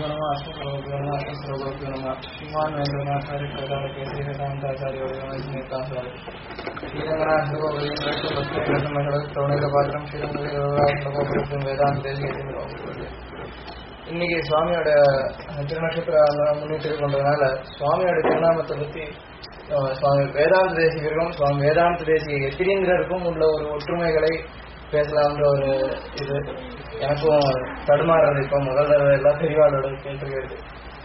श्रीमान वेंद्रनाथार्य प्रकार के वेदांताचार्य வேதாந்த இன்னைக்கு சுவாமியோட திருநட்சத்திரம் முன்னிட்டு கொண்டதுனால சுவாமியோட திருநாமத்தை பத்தி சுவாமி வேதாந்த தேசிகருக்கும் சுவாமி வேதாந்த தேசிக எத்திரீந்திரருக்கும் உள்ள ஒரு ஒற்றுமைகளை பேசலாம்ன்ற ஒரு இது எனக்கும் தடுமாறுறது. இப்ப முதல் தடவை எல்லாம் பெரியவாளோட கேட்டிருக்கிறது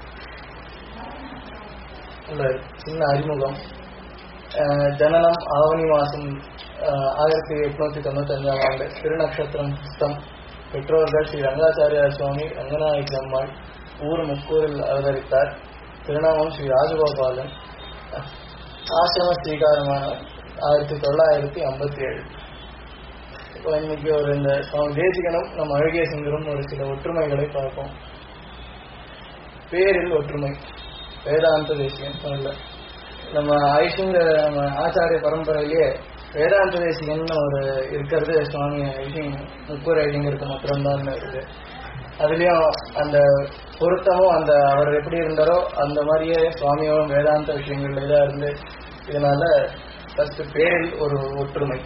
இல்ல சின்ன அறிமுகம். ஜனனம் ஆவணி மாசம் 1895ஆம் ஆண்டு, திருநக்ஷத்திரம் ஹஸ்தம், பெற்றோர்கள் ஸ்ரீ ரங்காச்சாரியார் சுவாமி, ரங்கநாயகி அம்மாள், ஊர் முக்கூரில் அவதரித்தார். திருநாமம் ஸ்ரீ ராஜகோபாலன், ஆசிரம ஸ்ரீகாரமான 1957. இப்போ இன்னைக்கு ஒரு இந்த சுவாமி தேசிகனும் நம்ம அழகிய சுந்தரும் ஒரு சில ஒற்றுமைகளை பார்ப்போம். பேரில் ஒற்றுமை வேதாந்த தேசிகன் இல்லை, நம்ம ஐஷிங்க நம்ம ஆச்சாரிய பரம்பரையிலேயே வேதாந்த தேசிகன் ஒரு இருக்கிறது சுவாமி ஐஷிங் முக்கூர் ஐஷிங்கருக்கு மாத்திரம்தான் இருக்குது. அதுலயும் அந்த பொருத்தமும் அந்த அவர் எப்படி இருந்தாரோ அந்த மாதிரியே சுவாமியும் வேதாந்த விஷயங்கள்ல தான் இருந்து, இதனால ஃபர்ஸ்ட் பேரில் ஒரு ஒற்றுமை.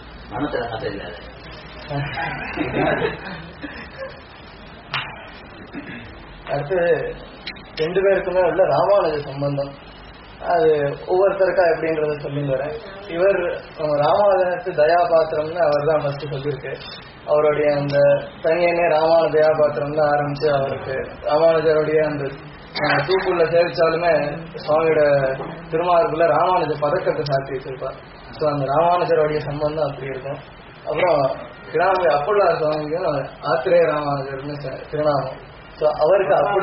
அடுத்து ரெண்டு பேருக்குமே உள்ள ராமானுஜ சம்பந்தம், அது ஒவ்வொருத்தருக்கா எப்படின்றத சொல்லி வரேன். இவர் ராமானுஜனுக்கு தயாபாத்திரம்னு அவர் தான் ஃபர்ஸ்ட் சொல்லியிருக்கு. அவருடைய அந்த தனியனே ராமானுஜ தயாபாத்திரம் தான் ஆரம்பிச்சு அவருக்கு ராமானுஜருடைய அந்த தூக்குள்ள சேவிச்சாலுமே சுவாமியோட திருமார்புல ராமானுஜ பதக்கத்தை சாத்தி வச்சிருப்பார். ஸோ அந்த ராமானுஜருடைய சம்பந்தம் அப்படி இருக்கும். அப்புறம் கிராம அப்பள்ளார் சுவாமிக்கும் ஆத்திரேய ராமானுஜர்னு திருநாமம். ஸோ அவருக்கு அப்படி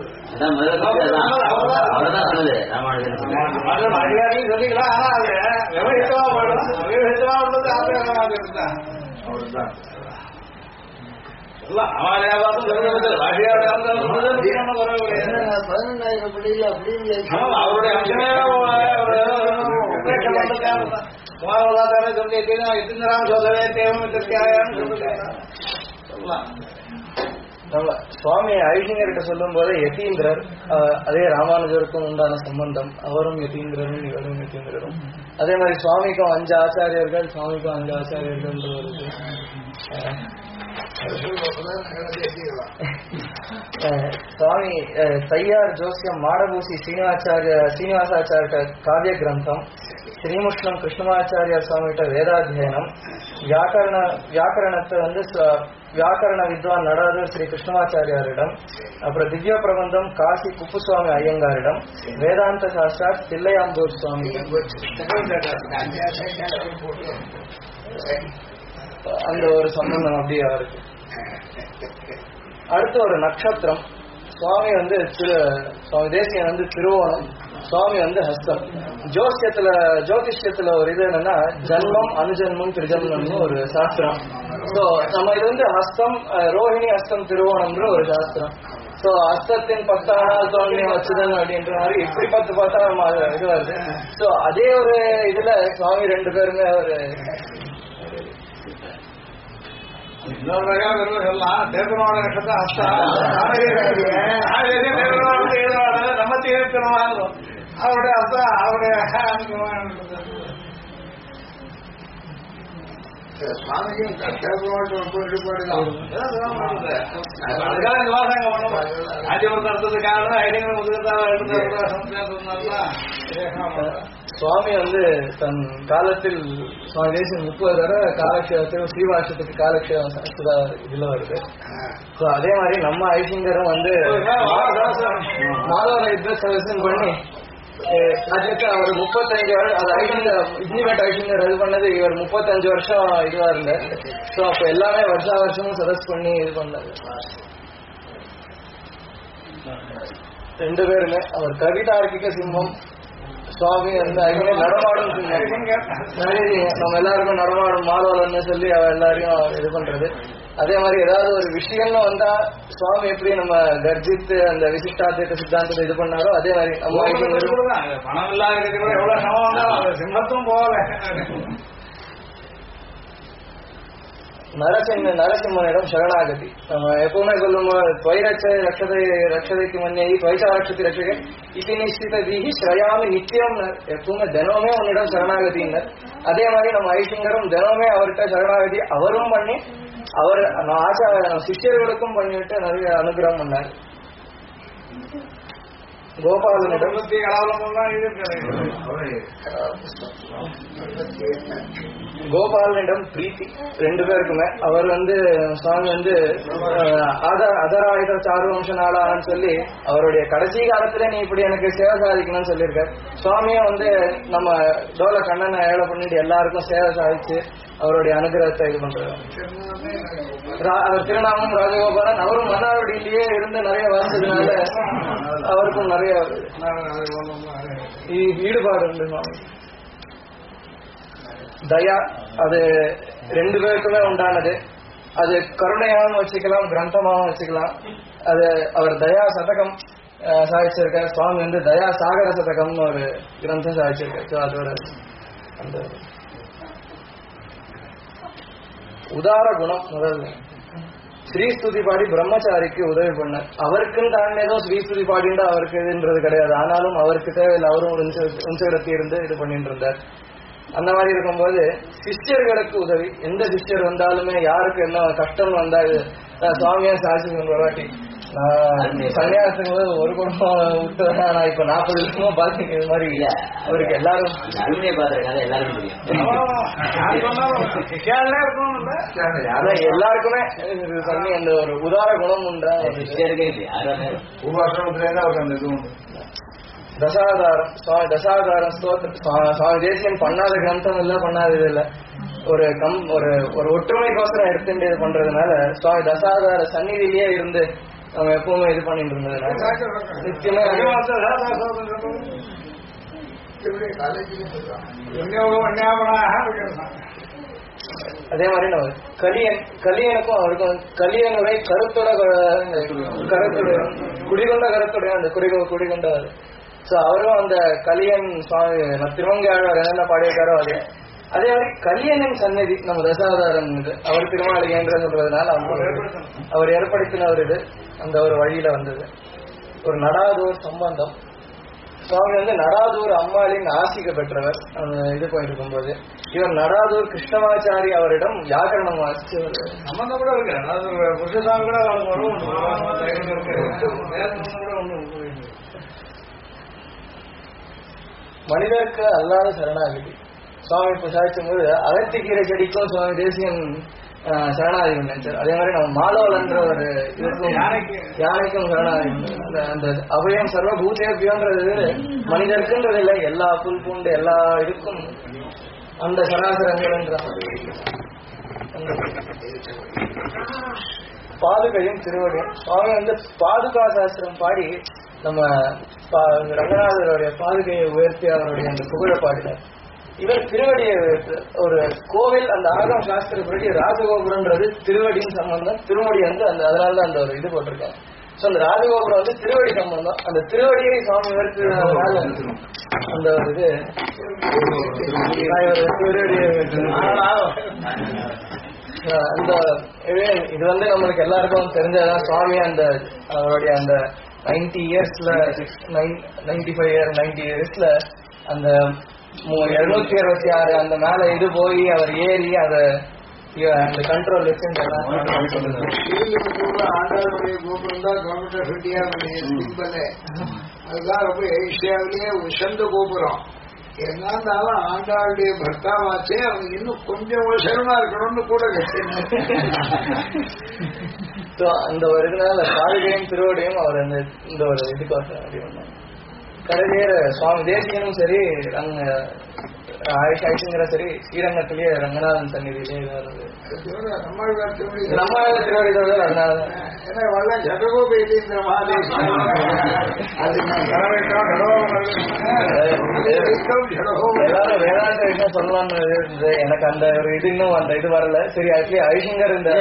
சுவாமி ஐஷிங்கர்கிட்ட சொல்லும் போது யதீந்திரர், அதே ராமானுஜருக்கும் உண்டான சம்பந்தம், அவரும் யதீந்திரரும் இவரும் யதீந்திரரும். அதே மாதிரி சுவாமிக்கும் 5 ஆச்சாரியர்கள், சுவாமிக்கும் 5 ஆச்சாரியர்கள் வருது. சுவாமி தையார் ஜோசியம் மாடபூசி ஸ்ரீனிவாசாச்சாரிய காவிய கிரந்தம், ஸ்ரீமுஷ்ணம் கிருஷ்ணமாச்சாரியார் சுவாமிகிட்ட வேதாத்தியனம், வியாக்கரணத்தை வியாக்கரண வித்வான் நடராஜர் ஸ்ரீ கிருஷ்ணமாச்சாரியாரிடம், அப்புறம் திவ்ய பிரபந்தம் காசி குப்புசுவாமி ஐயங்காரிடம், வேதாந்த சாஸ்திரா தில்லையாம்பூர் சுவாமி. அந்த ஒரு சம்பந்தம் அப்படியே இருக்கு. அடுத்து ஒரு நட்சத்திரம், சுவாமி சுவாமி தேசிகன் திருவோணம், சுவாமி ஹஸ்தம். ஜோதிஷ்யத்துல ஒரு இது என்னன்னா ஜன்மம் அனுஜன்மம் திருஜன்மம்னு ஒரு சாஸ்திரம். ஸோ நம்ம இது ஹஸ்தம் ரோஹிணி ஹஸ்தம் திருவோணம்ன்ற ஒரு சாஸ்திரம். ஸோ ஹஸ்தத்தின் 10 தோல்வி வச்சுதன் அப்படின்ற மாதிரி இப்படி 10 பார்த்தா இது வருது. ஸோ அதே ஒரு இதுல சுவாமி 2 பேருமே ஒரு இன்னொரு சொல்லலாம். தேவனோட நட்சத்திரம் ஹஸ்தம், நம்ம தீர்த்தம் அவருடைய அர்த்தம் அவருடைய சுவாமிக்கும் சுவாமி தன் காலத்தில் சுவாமி தேசிகன் 30 தடவை காலக்ஷேபத்தில் ஸ்ரீவாஷத்துக்கு காலக்ஷேபம் இதுல வருது. ஸோ அதே மாதிரி நம்ம ஐசிங்கரும் மாதவன யுத்த சர்வீஸ் பண்ணி அதுக்கு அவர் 35 ஐசிங்கர் இது பண்ணது. இவர் 35 வருஷம் இதுவா இருந்த. ஸோ அப்ப எல்லாமே வருஷமும் சதஸ் பண்ணி இது பண்ணாரு. 2 பேருமே அவர் கவிதார்க்கிக சிம்மம், சுவாமி நடமாடும் நம்ம எல்லாருக்கும் நடமாடும் மாதவன்னு சொல்லி அவர் எல்லாரையும் இது பண்றது. அதே மாதிரி ஏதாவது ஒரு விஷயம்னு வந்தா சுவாமி எப்படி நம்ம கர்ஜித்து அந்த விசிஷ்டாத்வைத சித்தாந்தத்தை இது பண்ணாரோ அதே மாதிரி நம்ம பணம் இல்லாத சிம்மத்தும் போகல. நரசிம்மனிடம் சரணாகதி. நம்ம எப்பவுமே சொல்லும்போது ரக்ஷதைக்கு மன்னி துவைசாரட்சதி ரட்சகை இது நிச்சித தீஹி ஸ்ரயாமி நித்தியம். எப்பவுமே தினமே உன்னிடம் சரணாகதினர். அதே மாதிரி நம்ம ஐசிங்கரும் தினமே அவர்கிட்ட சரணாகதி அவரும் பண்ணி அவர் சிஷ்யர்களுக்கும் பண்ணிவிட்டு நிறைய அனுகிரகம் பண்ணார். கோபாலனிடம் பிரீத்தி ரெண்டு பேருக்குமே. அவர் சுவாமி அதராயுத சாருவம்ச நாளான்னு சொல்லி அவருடைய கடைசி காலத்துல நீ இப்படி எனக்கு சேவை சாதிக்கணும்னு சொல்லியிருக்காரு. சுவாமியும் நம்ம டோல கண்ணனை ஏழை பண்ணிட்டு எல்லாருக்கும் சேவை சாதிச்சு அவருடைய அனுகிரகத்தை இது பண்றாரு. அவர் திருநாமம் ராஜகோபாலன். அவரும் மன்னார்வடியிலேயே இருந்து நிறைய வாழ்ந்ததுனால அவருக்கும் நிறைய ஈடுபாடு உண்டு. தயா அது ரெண்டு பேருக்குமே உண்டானது. அது கருணையாகவும் வச்சுக்கலாம், கிரந்தமாகவும் வச்சுக்கலாம். அது அவர் தயா சதகம் சாதிச்சிருக்கார். சுவாமி தயா சாகர சதகம்னு ஒரு கிரந்தம் சாதிச்சிருக்காரு. அதோட அந்த உதார குணம் முதல்ல ஸ்ரீஸ்துதி பாடி பிரம்மச்சாரிக்கு உதவி பண்ண. அவருக்குன்னு தான் ஏதோ ஸ்ரீஸ்துதி பாடிண்டா அவருக்கு இதுன்றது கிடையாது. ஆனாலும் அவருக்கு தேவையில்லை, அவரும் ஒரு உஞ்சகத்தி இருந்து இது பண்ணிட்டு இருந்தார். அந்த மாதிரி இருக்கும்போது சிஷ்யர்களுக்கு உதவி. எந்த சிஷ்யர் வந்தாலுமே யாருக்கு என்ன கஷ்டம் வந்தா சுவாமியா சாட்சி வராட்டி சன்னியாசத்துக்கு ஒரு குடும்பம் விட்டு நான் இப்ப 40 வருஷமா பாத்தீங்க. இது மாதிரி இல்ல அவருக்கு எல்லாரும் எல்லாருக்குமே தண்ணி அந்த ஒரு உதார குணம் உண்டா. தசாவதாரம் சுவாமி தசாவதாரம் சுவாமி தேசியம் பண்ணாத கிரந்தம் இல்ல, பண்ணாதது இல்ல. ஒரு ஒற்றுமைக்கோசரம் எடுத்துட்டு இது பண்றதுனால சுவாமி தசாவதார சந்நிதியிலேயே இருந்து நம்ம எப்பவுமே இது பண்ணிட்டு இருந்ததுனால நிச்சயமா அதே மாதிரி நம்ம கலியனுக்கும் அவருக்கும் கலியனுரை கருத்துடைய குடிகொண்ட கருத்துடைய அந்த குடிகொண்டாரு. சோ அவரும் அந்த கலியன் சுவாமி திருமங்கையாழ்வார் என்னென்ன பாடியிருக்காரோ அதே மாதிரி கலியனின் சந்நிதி நம்ம தசாவதாரம் அவர் திருமாளிகைன்ற சொல்றதுனால அவர் ஏற்படுத்தினவர் இது அந்த ஒரு வழியில வந்தது. ஒரு நடாதூர் சம்பந்தம். சுவாமி நடாதூர் அம்மாளின் ஆசிக்க பெற்றவர். இது போயிருக்கும் போது இவர் நடாதூர் கிருஷ்ணமாச்சாரி அவரிடம் வியாக்கரணம் வாசிச்சு சம்பந்தம் கூட இருக்கு. நடாதூர் புருஷசாமி கூட மனிதருக்கு அல்லாத சரணாகதி. சுவாமி இப்ப சாதிச்சும் போது அகத்திக்கீரை செடிக்கும் சுவாமி தேசியன் சரணாகதி நினைச்சார். அதே மாதிரி நம்ம மாலோலன்ற ஒரு இதுக்கும் யானைக்கும் சரணாகதி. அந்த அபயம் சர்வபூதேபியோன்றது மனிதருக்குன்றது இல்லை, எல்லா புல் பூண்டு எல்லா இதுக்கும் அந்த சராசரங்கள்ன்ற பாதுகையும் திருவடியும். சுவாமி பாதுகா சாஸ்திரம் பாடி நம்ம ரங்கநாதருடைய பாதுகையை உயர்த்தி அவருடைய அந்த புகழ பாடினார். இவர் திருவடியை ஒரு கோவில் அந்த ஆகம சாஸ்திரப்படி ராஜகோபுரம்ன்றது திருவடியின் சம்பந்தம். திருவடி அதனாலதான் அந்த ஒரு இது போட்டிருக்காங்க. சோ அந்த ராஜகோபுரம் திருவடி சம்பந்தம். அந்த திருவடியை சுவாமி உயர்த்தினால அந்த ஒரு இது திருவடியை அந்த இது நம்மளுக்கு எல்லாருக்கும் தெரிஞ்சதான். சுவாமி அந்த அவருடைய அந்த 90 இயர்ஸ்ல 90 இயர்ஸ்ல அந்த 266 அந்த மேல இது போய் அவர் ஏறி அத அந்த கண்ட்ரோல் ஆண்டாளுடைய கோபுரம் தான் கவர்மெண்ட் ஆஃப் இந்தியாவுடைய சிம்பல். அதுதான் ரொம்ப ஏசியாவிலேயே உசந்த கோபுரம். என்ன இருந்தாலும் ஆண்டாளுடைய பர்த்தாவாச்சே அவங்க இன்னும் கொஞ்சம் உசரமா இருக்கணும்னு கூட அந்த வருகிறனால பாதுகையும் திருவடியும் அவர் இந்த ஒரு இதுக்காக அப்படி பண்ணாங்க. கடைசியர் சுவாமி தேசியனும் சரி ஐசிங்கர சரி ஸ்ரீரங்கத்திலேயே ரங்கநாதன் சந்நிதியிலே நம்ம திருவடி அதனாலதான் எல்லாரும் வேதாந்த விஷயம் சொல்லலாம்னு இருந்தது. எனக்கு அந்த ஒரு இது இன்னும் அந்த இது வரல. சரி ஆக்சுவலி ஐசிங்கர் இந்த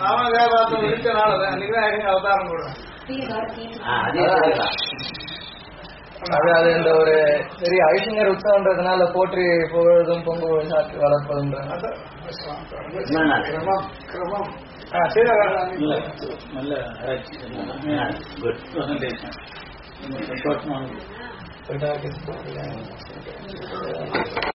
ராமதேவாத்தம் இருக்க நாள் அன்னைக்குதான் அவதாரம் கூட அது இந்த ஒரு பெரிய ஐசிங்கர் உற்சவன்றதுனால போற்றி புகழுதும் பொங்கு சாற்றி வளர்ப்பதும் நல்ல